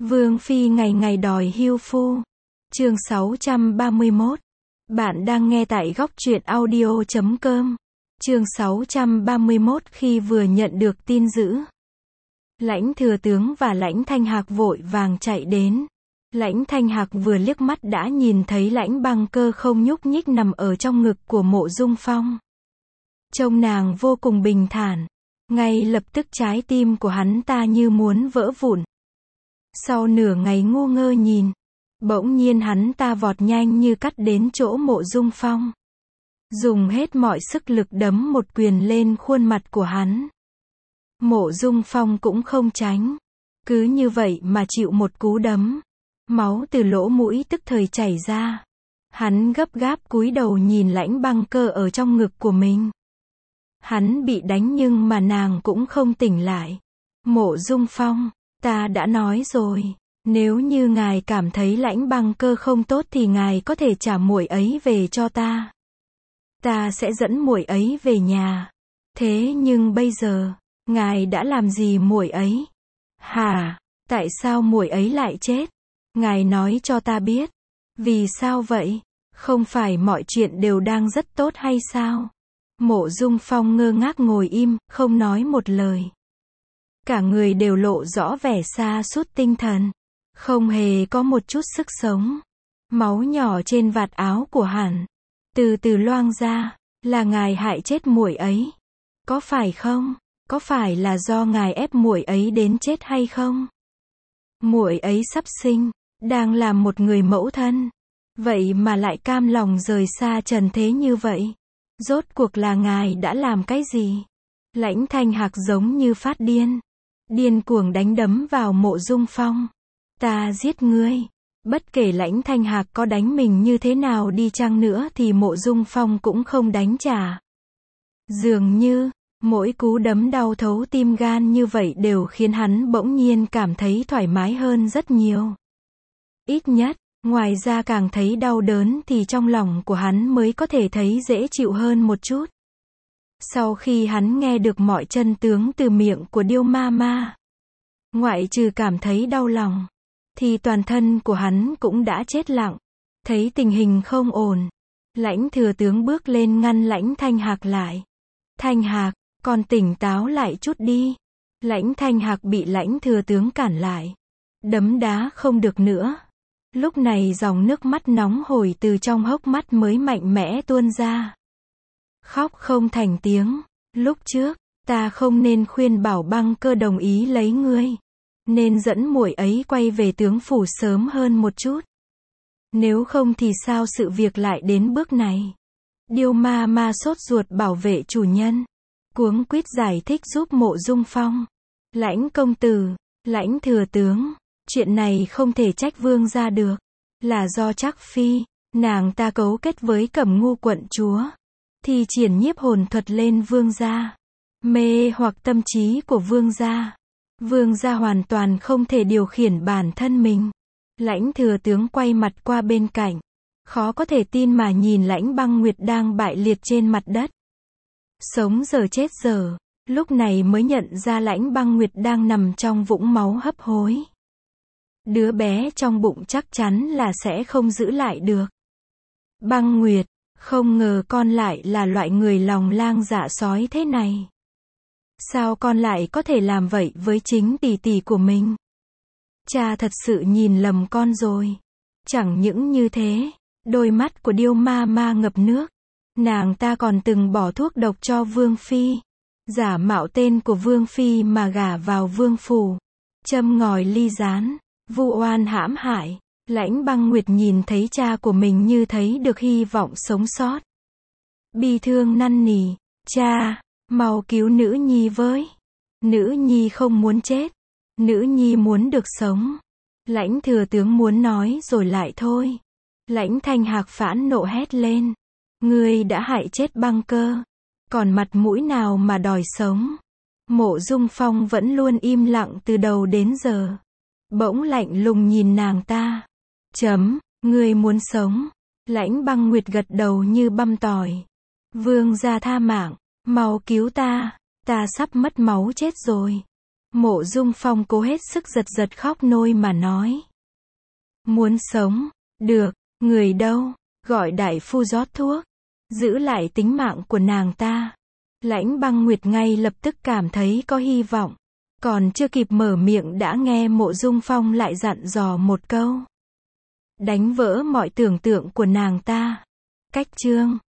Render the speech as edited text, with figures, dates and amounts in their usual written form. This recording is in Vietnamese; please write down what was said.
Vương phi ngày ngày đòi hưu phu. Chương 631. Bạn đang nghe tại góc truyện audio.com. Chương 631. Khi vừa nhận được tin dữ, Lãnh thừa tướng và Lãnh Thanh Hạc vội vàng chạy đến. Lãnh Thanh Hạc vừa liếc mắt đã nhìn thấy Lãnh Băng Cơ không nhúc nhích nằm ở trong ngực của Mộ Dung Phong. Trông nàng vô cùng bình thản. Ngay lập tức trái tim của hắn ta như muốn vỡ vụn. Sau nửa ngày ngu ngơ nhìn, bỗng nhiên hắn ta vọt nhanh như cắt đến chỗ Mộ Dung Phong. Dùng hết mọi sức lực đấm một quyền lên khuôn mặt của hắn. Mộ Dung Phong cũng không tránh. Cứ như vậy mà chịu một cú đấm. Máu từ lỗ mũi tức thời chảy ra. Hắn gấp gáp cúi đầu nhìn Lãnh Băng Cơ ở trong ngực của mình. Hắn bị đánh nhưng mà nàng cũng không tỉnh lại. Mộ Dung Phong, ta đã nói rồi, nếu như ngài cảm thấy Lãnh Băng Cơ không tốt thì ngài có thể trả muội ấy về cho ta. Ta sẽ dẫn muội ấy về nhà. Thế nhưng bây giờ, ngài đã làm gì muội ấy? Hả? Tại sao muội ấy lại chết? Ngài nói cho ta biết. Vì sao vậy? Không phải mọi chuyện đều đang rất tốt hay sao? Mộ Dung Phong ngơ ngác ngồi im, không nói một lời. Cả người đều lộ rõ vẻ sa sút tinh thần. Không hề có một chút sức sống. Máu nhỏ trên vạt áo của hắn từ từ loang ra. Là ngài hại chết muội ấy. Có phải không? Có phải là do ngài ép muội ấy đến chết hay không? Muội ấy sắp sinh, đang làm một người mẫu thân. Vậy mà lại cam lòng rời xa trần thế như vậy. Rốt cuộc là ngài đã làm cái gì? Lãnh Thanh Hạc giống như phát điên. Điên cuồng đánh đấm vào Mộ Dung Phong. Ta giết ngươi. Bất kể Lãnh Thanh Hạc có đánh mình như thế nào đi chăng nữa thì Mộ Dung Phong cũng không đánh trả. Dường như, mỗi cú đấm đau thấu tim gan như vậy đều khiến hắn bỗng nhiên cảm thấy thoải mái hơn rất nhiều. Ít nhất, ngoài ra càng thấy đau đớn thì trong lòng của hắn mới có thể thấy dễ chịu hơn một chút. Sau khi hắn nghe được mọi chân tướng từ miệng của Điêu Ma Ma, ngoại trừ cảm thấy đau lòng, thì toàn thân của hắn cũng đã chết lặng. Thấy tình hình không ổn, Lãnh thừa tướng bước lên ngăn Lãnh Thanh Hạc lại. Thanh Hạc, con tỉnh táo lại chút đi. Lãnh Thanh Hạc bị Lãnh thừa tướng cản lại. Đấm đá không được nữa. Lúc này dòng nước mắt nóng hổi từ trong hốc mắt mới mạnh mẽ tuôn ra. Khóc không thành tiếng. Lúc trước, ta không nên khuyên bảo Băng Cơ đồng ý lấy ngươi. Nên dẫn muội ấy quay về tướng phủ sớm hơn một chút. Nếu không thì sao sự việc lại đến bước này? Điêu Ma Ma sốt ruột bảo vệ chủ nhân. Cuống quýt giải thích giúp Mộ Dung Phong. Lãnh công tử, Lãnh thừa tướng, chuyện này không thể trách vương gia được. Là do Trác Phi, nàng ta cấu kết với Cẩm Ngu quận chúa. Thì triển nhiếp hồn thuật lên vương gia. Mê hoặc tâm trí của vương gia. Vương gia hoàn toàn không thể điều khiển bản thân mình. Lãnh thừa tướng quay mặt qua bên cạnh. Khó có thể tin mà nhìn Lãnh Băng Nguyệt đang bại liệt trên mặt đất. Sống giờ chết giờ. Lúc này mới nhận ra Lãnh Băng Nguyệt đang nằm trong vũng máu hấp hối. Đứa bé trong bụng chắc chắn là sẽ không giữ lại được. Băng Nguyệt, không ngờ con lại là loại người lòng lang dạ sói thế này. Sao con lại có thể làm vậy với chính tỷ tỷ của mình? Cha thật sự nhìn lầm con rồi. Chẳng những như thế, đôi mắt của Điêu Ma Ma ngập nước. Nàng ta còn từng bỏ thuốc độc cho Vương Phi. Giả mạo tên của Vương Phi mà gả vào Vương Phủ. Châm ngòi ly gián, vu oan hãm hại. Lãnh Băng Nguyệt nhìn thấy cha của mình như thấy được hy vọng sống sót. Bi thương năn nỉ, cha, mau cứu nữ nhi với. Nữ nhi không muốn chết. Nữ nhi muốn được sống. Lãnh thừa tướng muốn nói rồi lại thôi. Lãnh Thanh Hạc phẫn nộ hét lên. Ngươi đã hại chết Băng Cơ. Còn mặt mũi nào mà đòi sống? Mộ Dung Phong vẫn luôn im lặng từ đầu đến giờ. Bỗng lạnh lùng nhìn nàng ta. Ngươi muốn sống. Lãnh Băng Nguyệt gật đầu như băm tỏi. Vương gia tha mạng. Mau cứu ta. Ta sắp mất máu chết rồi. Mộ Dung Phong cố hết sức giật giật khóc nôi mà nói. Muốn sống, được, người đâu, gọi đại phu rót thuốc, giữ lại tính mạng của nàng ta. Lãnh Băng Nguyệt ngay lập tức cảm thấy có hy vọng. Còn chưa kịp mở miệng đã nghe Mộ Dung Phong lại dặn dò một câu. Đánh vỡ mọi tưởng tượng của nàng ta. Cách chương